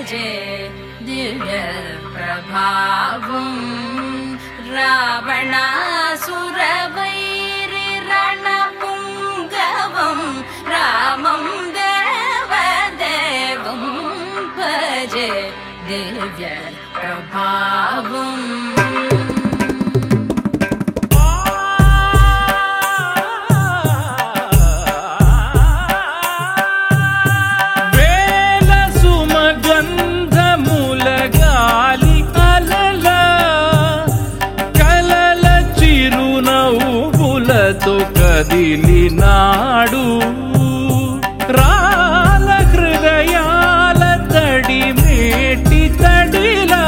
భజే దివ్య ప్రభావం రావణాసుర వైరి రణపుంగవం రామం దేవదేవం భజే దివ్య ప్రభావం కదిలినాడు రాల హృదయాల తడి మేటి తడిలా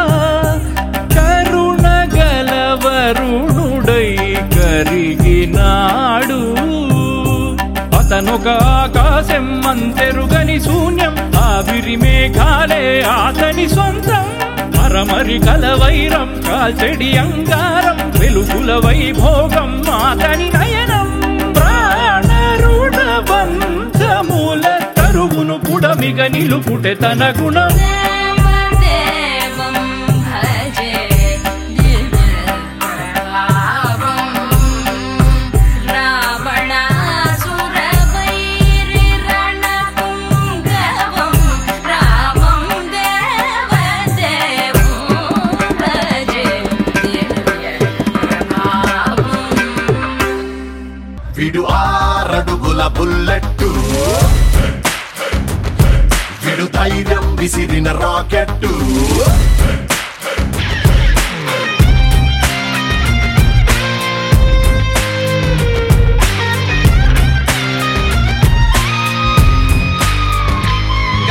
కరుణ గలవరుణుడై కరిగినాడు అతనొక ఆకాశం అంతెరుగని శూన్యం ఆవిరి మేఘాలే అతని సొంతం మరమరి కలవైరం కాల్చెడి అంగారం వెలుగుల వైభోగం అతని నయనం ప్రాణరుణ బంధముల తరువును పుడమిగ నిలుపుటె తన గుణం విడు 6 అడుగుల బుల్లెట్టు విడు ధైర్యం విసిరిన రాకెట్టు